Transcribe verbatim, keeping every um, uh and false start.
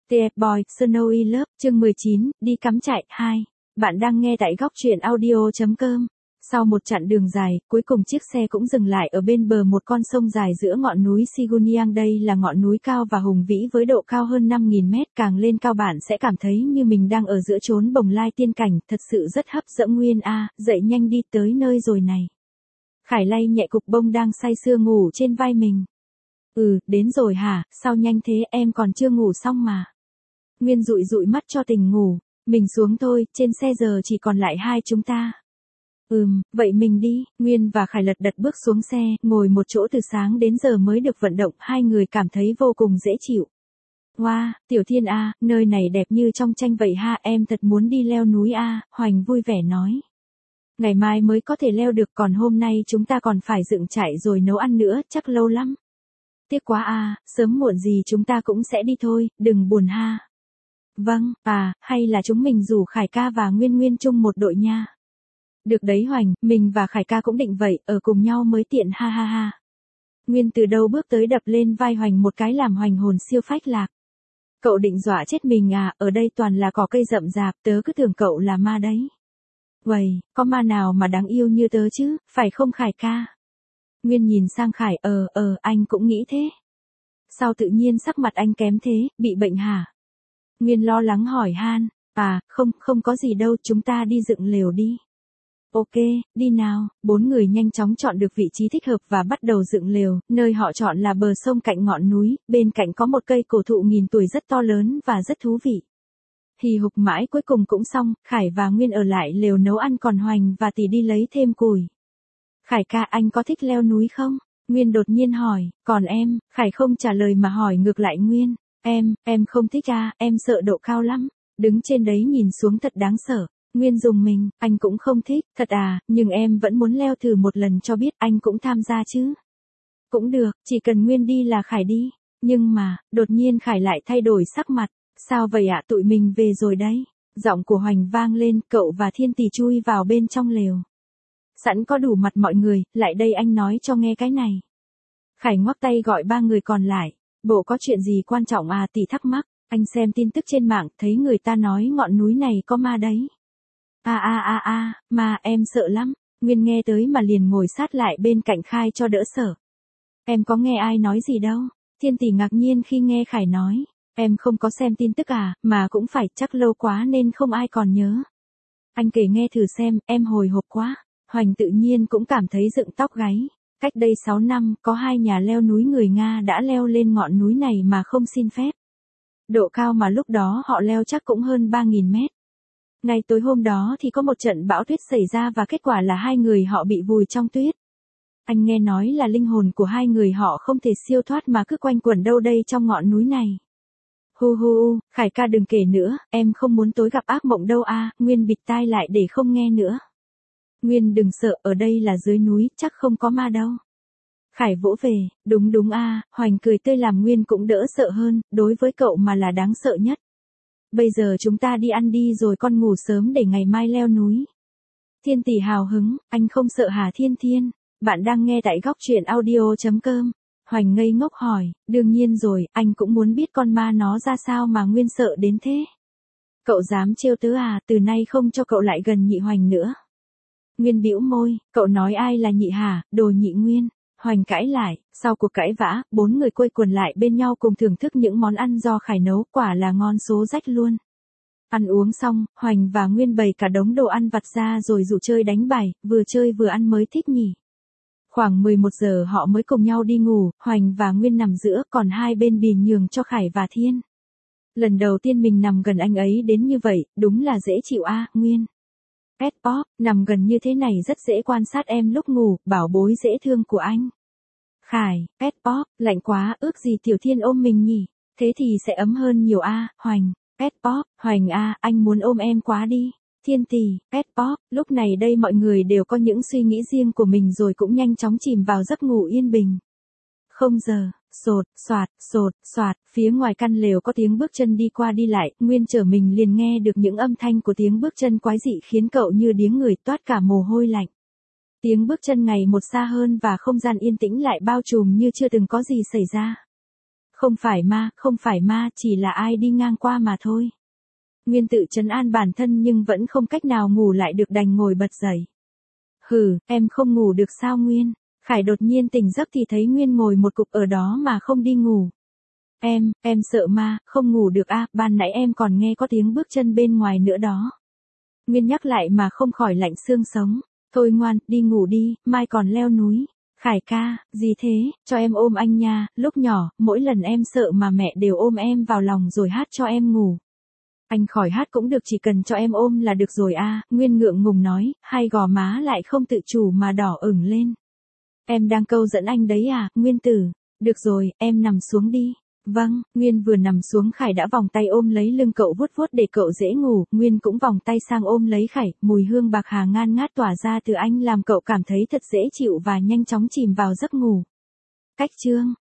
tê ép Boy, Snowy Love, chương mười chín, đi cắm trại, hai. Bạn đang nghe tại góc truyện audio chấm com. Sau một chặng đường dài, cuối cùng chiếc xe cũng dừng lại ở bên bờ một con sông dài giữa ngọn núi Siguniang. Đây là ngọn núi cao và hùng vĩ với độ cao hơn năm nghìn mét. Càng lên cao bạn sẽ cảm thấy như mình đang ở giữa chốn bồng lai tiên cảnh, thật sự rất hấp dẫn. Nguyên a, dậy nhanh đi, tới nơi rồi này. Khải lay nhẹ cục bông đang say sưa ngủ trên vai mình. Ừ, đến rồi hả, sao nhanh thế, em còn chưa ngủ xong mà. Nguyên dụi dụi mắt cho tỉnh ngủ, mình xuống thôi, trên xe giờ chỉ còn lại hai chúng ta. Ừm, vậy mình đi. Nguyên và Khải lật đật bước xuống xe, ngồi một chỗ từ sáng đến giờ mới được vận động, hai người cảm thấy vô cùng dễ chịu. Wow, Tiểu Thiên a, nơi này đẹp như trong tranh vậy ha, em thật muốn đi leo núi a, Hoành vui vẻ nói. Ngày mai mới có thể leo được, còn hôm nay chúng ta còn phải dựng trại rồi nấu ăn nữa, chắc lâu lắm. Tiếc quá a, sớm muộn gì chúng ta cũng sẽ đi thôi, đừng buồn ha. Vâng, à, hay là chúng mình rủ Khải ca và Nguyên Nguyên chung một đội nha. Được đấy Hoành, mình và Khải ca cũng định vậy, ở cùng nhau mới tiện ha ha ha. Nguyên từ đâu bước tới đập lên vai Hoành một cái làm Hoành hồn siêu phách lạc. Cậu định dọa chết mình à, ở đây toàn là cỏ cây rậm rạp, tớ cứ tưởng cậu là ma đấy. Uầy, có ma nào mà đáng yêu như tớ chứ, phải không Khải ca? Nguyên nhìn sang Khải, ờ, ờ, anh cũng nghĩ thế. Sao tự nhiên sắc mặt anh kém thế, bị bệnh hả? Nguyên lo lắng hỏi han, à, không, không có gì đâu, chúng ta đi dựng lều đi. Ok, đi nào, bốn người nhanh chóng chọn được vị trí thích hợp và bắt đầu dựng lều, nơi họ chọn là bờ sông cạnh ngọn núi, bên cạnh có một cây cổ thụ nghìn tuổi rất to lớn và rất thú vị. Hì hục mãi cuối cùng cũng xong, Khải và Nguyên ở lại lều nấu ăn, còn Hoành và Tỷ đi lấy thêm củi. Khải ca, anh có thích leo núi không? Nguyên đột nhiên hỏi, còn em? Khải không trả lời mà hỏi ngược lại Nguyên. Em, em không thích à, em sợ độ cao lắm. Đứng trên đấy nhìn xuống thật đáng sợ. Nguyên dùng mình, anh cũng không thích, thật à, nhưng em vẫn muốn leo thử một lần cho biết, anh cũng tham gia chứ. Cũng được, chỉ cần Nguyên đi là Khải đi. Nhưng mà, đột nhiên Khải lại thay đổi sắc mặt. Sao vậy ạ, tụi mình về rồi đấy. Giọng của Hoành vang lên, cậu và Thiên Tỷ chui vào bên trong lều. Sẵn có đủ mặt mọi người, lại đây anh nói cho nghe cái này. Khải ngoắc tay gọi ba người còn lại. Bộ có chuyện gì quan trọng à, Tỷ thắc mắc. Anh xem tin tức trên mạng, thấy người ta nói ngọn núi này có ma đấy. À à à à, ma, em sợ lắm. Nguyên nghe tới mà liền ngồi sát lại bên cạnh Khai cho đỡ sợ. Em có nghe ai nói gì đâu. Thiên Tỷ ngạc nhiên khi nghe Khải nói. Em không có xem tin tức à, mà cũng phải, chắc lâu quá nên không ai còn nhớ. Anh kể nghe thử xem, em hồi hộp quá. Hoành tự nhiên cũng cảm thấy dựng tóc gáy. Cách đây sáu năm, có hai nhà leo núi người Nga đã leo lên ngọn núi này mà không xin phép. Độ cao mà lúc đó họ leo chắc cũng hơn ba nghìn mét. Ngay tối hôm đó thì có một trận bão tuyết xảy ra và kết quả là hai người họ bị vùi trong tuyết. Anh nghe nói là linh hồn của hai người họ không thể siêu thoát mà cứ quanh quẩn đâu đây trong ngọn núi này. Hu hu, Khải ca đừng kể nữa, em không muốn tối gặp ác mộng đâu a. Nguyên bịt tai lại để không nghe nữa. Nguyên đừng sợ, ở đây là dưới núi, chắc không có ma đâu. Khải vỗ về, đúng đúng a. Hoành cười tươi làm Nguyên cũng đỡ sợ hơn, đối với cậu mà là đáng sợ nhất. Bây giờ chúng ta đi ăn đi rồi con ngủ sớm để ngày mai leo núi. Thiên Tỷ hào hứng, anh không sợ hả Thiên Thiên? Bạn đang nghe tại góc truyện audio chấm com. Hoành ngây ngốc hỏi, đương nhiên rồi, anh cũng muốn biết con ma nó ra sao mà Nguyên sợ đến thế. Cậu dám trêu tớ à, từ nay không cho cậu lại gần nhị Hoành nữa. Nguyên bĩu môi, cậu nói ai là nhị hả, đồ nhị Nguyên. Hoành cãi lại, sau cuộc cãi vã, bốn người quây quần lại bên nhau cùng thưởng thức những món ăn do Khải nấu, quả là ngon số rách luôn. Ăn uống xong, Hoành và Nguyên bày cả đống đồ ăn vặt ra rồi rủ chơi đánh bài, vừa chơi vừa ăn mới thích nhỉ. Khoảng mười một giờ họ mới cùng nhau đi ngủ, Hoành và Nguyên nằm giữa, còn hai bên bìa nhường cho Khải và Thiên. Lần đầu tiên mình nằm gần anh ấy đến như vậy, đúng là dễ chịu a, Nguyên. Pet Pop, nằm gần như thế này rất dễ quan sát em lúc ngủ, bảo bối dễ thương của anh. Khải, Pet Pop, lạnh quá, ước gì Tiểu Thiên ôm mình nhỉ, thế thì sẽ ấm hơn nhiều a. Hoành, Pet Pop, Hoành a, anh muốn ôm em quá đi. Thiên Tỷ, Pet Pop, lúc này đây mọi người đều có những suy nghĩ riêng của mình rồi cũng nhanh chóng chìm vào giấc ngủ yên bình. Không giờ, sột, soạt, sột, soạt, phía ngoài căn lều có tiếng bước chân đi qua đi lại, Nguyên trở mình liền nghe được những âm thanh của tiếng bước chân quái dị khiến cậu như điếng người, toát cả mồ hôi lạnh. Tiếng bước chân ngày một xa hơn và không gian yên tĩnh lại bao trùm như chưa từng có gì xảy ra. Không phải ma, không phải ma, chỉ là ai đi ngang qua mà thôi. Nguyên tự trấn an bản thân nhưng vẫn không cách nào ngủ lại được đành ngồi bật dậy. Hừ, em không ngủ được sao Nguyên? Khải đột nhiên tỉnh giấc thì thấy Nguyên ngồi một cục ở đó mà không đi ngủ. Em, em sợ ma, không ngủ được à, ban nãy em còn nghe có tiếng bước chân bên ngoài nữa đó. Nguyên nhắc lại mà không khỏi lạnh xương sống. Thôi ngoan, đi ngủ đi, mai còn leo núi. Khải ca, gì thế, cho em ôm anh nha, lúc nhỏ, mỗi lần em sợ mà mẹ đều ôm em vào lòng rồi hát cho em ngủ. Anh khỏi hát cũng được, chỉ cần cho em ôm là được rồi à, Nguyên ngượng ngùng nói, hai gò má lại không tự chủ mà đỏ ửng lên. Em đang câu dẫn anh đấy à, Nguyên tử. Được rồi, em nằm xuống đi. Vâng, Nguyên vừa nằm xuống Khải đã vòng tay ôm lấy lưng cậu vuốt vuốt để cậu dễ ngủ, Nguyên cũng vòng tay sang ôm lấy Khải, mùi hương bạc hà ngan ngát tỏa ra từ anh làm cậu cảm thấy thật dễ chịu và nhanh chóng chìm vào giấc ngủ. Cách chương